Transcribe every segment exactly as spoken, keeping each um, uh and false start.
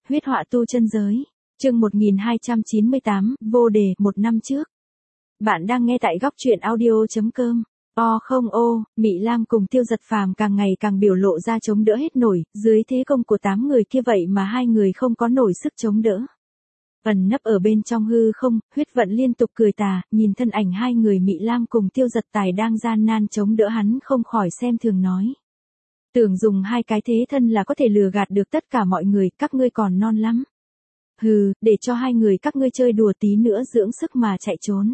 Huyết họa tu chân giới. Chương một nghìn hai trăm chín mươi tám, vô đề, một năm trước. Bạn đang nghe tại góc truyện audio chấm com. O không ô, Mị Lam cùng Tiêu Giật Phàm càng ngày càng biểu lộ ra chống đỡ hết nổi, dưới thế công của tám người kia vậy mà hai người không có nổi sức chống đỡ. Ẩn nấp ở bên trong hư không, Huyết Vận liên tục cười tà, nhìn thân ảnh hai người Mị Lam cùng Tiêu Giật Tài đang gian nan chống đỡ hắn không khỏi xem thường nói. Tưởng dùng hai cái thế thân là có thể lừa gạt được tất cả mọi người, các ngươi còn non lắm. Hừ, để cho hai người các ngươi chơi đùa tí nữa dưỡng sức mà chạy trốn.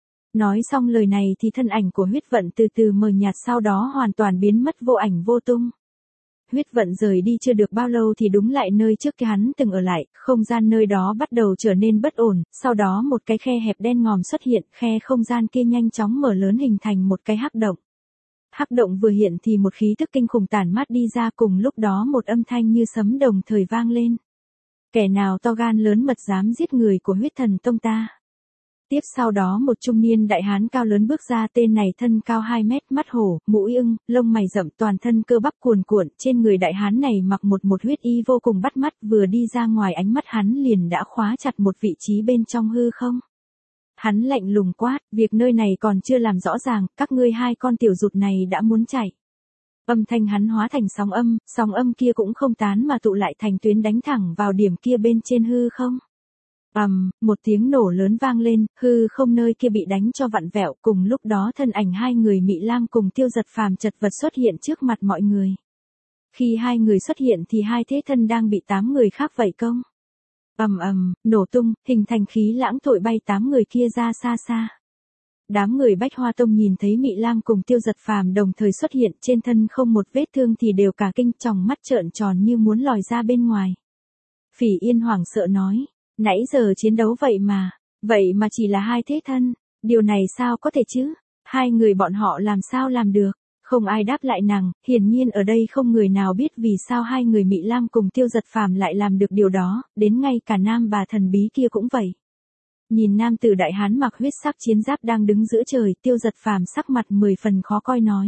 Nói xong lời này thì thân ảnh của Huyết Vận từ từ mờ nhạt, sau đó hoàn toàn biến mất vô ảnh vô tung. Huyết Vận rời đi chưa được bao lâu thì đúng lại nơi trước kia hắn từng ở lại, không gian nơi đó bắt đầu trở nên bất ổn, sau đó một cái khe hẹp đen ngòm xuất hiện, khe không gian kia nhanh chóng mở lớn hình thành một cái hắc động. Hắc động vừa hiện thì một khí tức kinh khủng tản mát đi ra, cùng lúc đó một âm thanh như sấm đồng thời vang lên. Kẻ nào to gan lớn mật dám giết người của Huyết Thần Tông ta? Tiếp sau đó một trung niên đại hán cao lớn bước ra, tên này thân cao hai mét, mắt hổ, mũi ưng, lông mày rậm, toàn thân cơ bắp cuồn cuộn, trên người đại hán này mặc một một huyết y vô cùng bắt mắt, vừa đi ra ngoài ánh mắt hắn liền đã khóa chặt một vị trí bên trong hư không. Hắn lạnh lùng quát, việc nơi này còn chưa làm rõ ràng, các ngươi hai con tiểu rụt này đã muốn chạy. Âm thanh hắn hóa thành sóng âm, sóng âm kia cũng không tán mà tụ lại thành tuyến đánh thẳng vào điểm kia bên trên hư không. Ầm, um, một tiếng nổ lớn vang lên, hư không nơi kia bị đánh cho vặn vẹo, cùng lúc đó thân ảnh hai người Mị Lam cùng Tiêu Giật Phàm chật vật xuất hiện trước mặt mọi người. Khi hai người xuất hiện thì hai thế thân đang bị tám người khác vây công. Ầm ầm, nổ tung, hình thành khí lãng thổi bay tám người kia ra xa xa. Đám người Bách Hoa Tông nhìn thấy Mị Lam cùng Tiêu Giật Phàm đồng thời xuất hiện, trên thân không một vết thương thì đều cả kinh, tròng mắt trợn tròn như muốn lòi ra bên ngoài. Phỉ Yên hoảng sợ nói, nãy giờ chiến đấu vậy mà, vậy mà chỉ là hai thế thân, điều này sao có thể chứ? Hai người bọn họ làm sao làm được? Không ai đáp lại nàng, hiển nhiên ở đây không người nào biết vì sao hai người Mị Lam cùng Tiêu Giật Phàm lại làm được điều đó, đến ngay cả nam bà thần bí kia cũng vậy. Nhìn nam tử đại hán mặc huyết sắc chiến giáp đang đứng giữa trời, Tiêu Giật Phàm sắc mặt mười phần khó coi nói.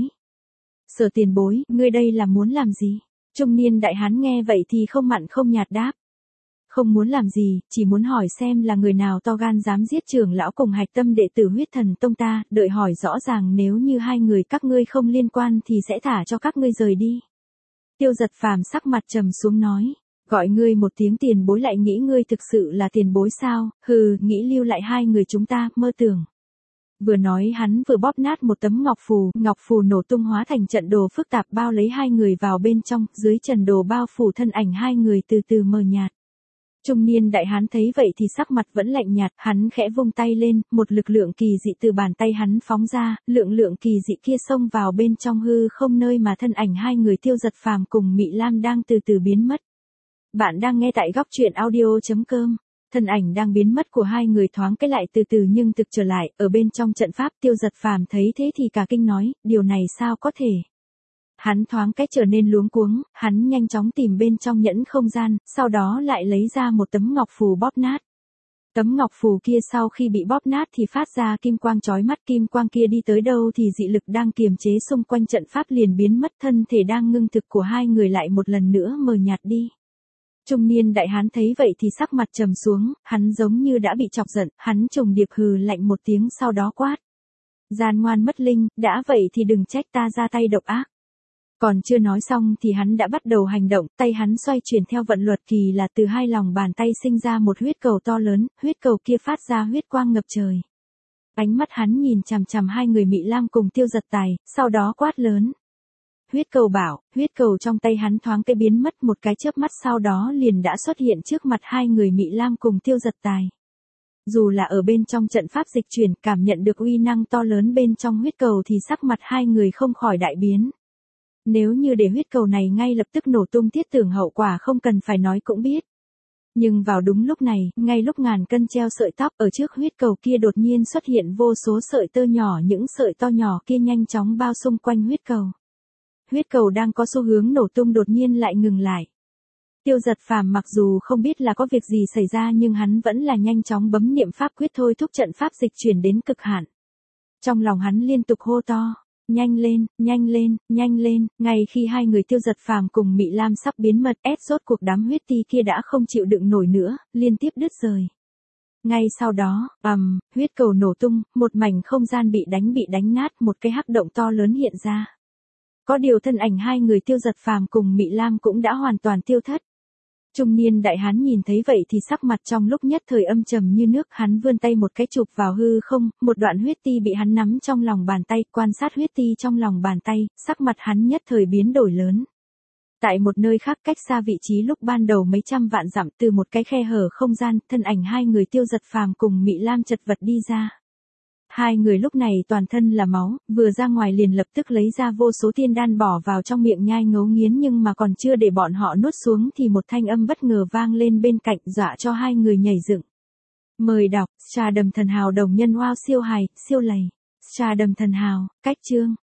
Sở tiền bối, ngươi đây là muốn làm gì? Trung niên đại hán nghe vậy thì không mặn không nhạt đáp. Không muốn làm gì, chỉ muốn hỏi xem là người nào to gan dám giết trưởng lão cùng hạch tâm đệ tử Huyết Thần Tông ta, đợi hỏi rõ ràng, nếu như hai người các ngươi không liên quan thì sẽ thả cho các ngươi rời đi. Tiêu Giật Phàm sắc mặt trầm xuống nói, gọi ngươi một tiếng tiền bối lại nghĩ ngươi thực sự là tiền bối sao, hừ, nghĩ lưu lại hai người chúng ta, mơ tưởng. Vừa nói hắn vừa bóp nát một tấm ngọc phù, ngọc phù nổ tung hóa thành trận đồ phức tạp bao lấy hai người vào bên trong, dưới trận đồ bao phủ thân ảnh hai người từ từ mờ nhạt. Trung niên đại hán thấy vậy thì sắc mặt vẫn lạnh nhạt, hắn khẽ vung tay lên, một lực lượng kỳ dị từ bàn tay hắn phóng ra, lượng lượng kỳ dị kia xông vào bên trong hư không nơi mà thân ảnh hai người Tiêu Giật Phàm cùng Mị Lam đang từ từ biến mất. Bạn đang nghe tại góc truyện audio chấm com. Thân ảnh đang biến mất của hai người thoáng cái lại từ từ nhưng thực trở lại, ở bên trong trận pháp. Tiêu Giật Phàm thấy thế thì cả kinh nói, điều này sao có thể? Hắn thoáng cái trở nên luống cuống, hắn nhanh chóng tìm bên trong nhẫn không gian, sau đó lại lấy ra một tấm ngọc phù bóp nát. Tấm ngọc phù kia sau khi bị bóp nát thì phát ra kim quang chói mắt, kim quang kia đi tới đâu thì dị lực đang kiềm chế xung quanh trận pháp liền biến mất, thân thể đang ngưng thực của hai người lại một lần nữa mờ nhạt đi. Trung niên đại hán thấy vậy thì sắc mặt trầm xuống, hắn giống như đã bị chọc giận, hắn trùng điệp hừ lạnh một tiếng sau đó quát. Gian ngoan mất linh, đã vậy thì đừng trách ta ra tay độc ác. Còn chưa nói xong thì hắn đã bắt đầu hành động, tay hắn xoay chuyển theo vận luật kỳ là từ hai lòng bàn tay sinh ra một huyết cầu to lớn, huyết cầu kia phát ra huyết quang ngập trời. Ánh mắt hắn nhìn chằm chằm hai người Mị Lam cùng Tiêu Giật Tài, sau đó quát lớn. Huyết cầu bảo, huyết cầu trong tay hắn thoáng cái biến mất một cái chớp mắt, sau đó liền đã xuất hiện trước mặt hai người Mị Lam cùng Tiêu Giật Tài. Dù là ở bên trong trận pháp dịch chuyển, cảm nhận được uy năng to lớn bên trong huyết cầu thì sắc mặt hai người không khỏi đại biến. Nếu như để huyết cầu này ngay lập tức nổ tung, Tiết Tưởng hậu quả không cần phải nói cũng biết. Nhưng vào đúng lúc này, ngay lúc ngàn cân treo sợi tóc, ở trước huyết cầu kia đột nhiên xuất hiện vô số sợi tơ nhỏ, những sợi to nhỏ kia nhanh chóng bao xung quanh huyết cầu. Huyết cầu đang có xu hướng nổ tung đột nhiên lại ngừng lại. Tiêu Giật Phàm mặc dù không biết là có việc gì xảy ra nhưng hắn vẫn là nhanh chóng bấm niệm pháp quyết thôi thúc trận pháp dịch chuyển đến cực hạn. Trong lòng hắn liên tục hô to. nhanh lên, nhanh lên, nhanh lên, ngay khi hai người Tiêu Giật Phàm cùng Mị Lam sắp biến mật, ép rốt cuộc đám huyết ti kia đã không chịu đựng nổi nữa, liên tiếp đứt rời. Ngay sau đó, ầm, um, huyết cầu nổ tung, một mảnh không gian bị đánh bị đánh nát, một cái hắc động to lớn hiện ra. Có điều thân ảnh hai người Tiêu Giật Phàm cùng Mị Lam cũng đã hoàn toàn tiêu thất. Trung niên đại hán nhìn thấy vậy thì sắc mặt trong lúc nhất thời âm trầm như nước, hắn vươn tay một cái chụp vào hư không, một đoạn huyết ti bị hắn nắm trong lòng bàn tay, quan sát huyết ti trong lòng bàn tay, sắc mặt hắn nhất thời biến đổi lớn. Tại một nơi khác cách xa vị trí lúc ban đầu mấy trăm vạn dặm, từ một cái khe hở không gian, thân ảnh hai người Tiêu Giật Phàm cùng Mị Lam chật vật đi ra. Hai người lúc này toàn thân là máu, vừa ra ngoài liền lập tức lấy ra vô số tiên đan bỏ vào trong miệng nhai ngấu nghiến, nhưng mà còn chưa để bọn họ nuốt xuống thì một thanh âm bất ngờ vang lên bên cạnh, dọa cho hai người nhảy dựng. Mời đọc, Trà Đầm Thần Hào đồng nhân wow siêu hài, siêu lầy. Trà Đầm Thần Hào, cách chương.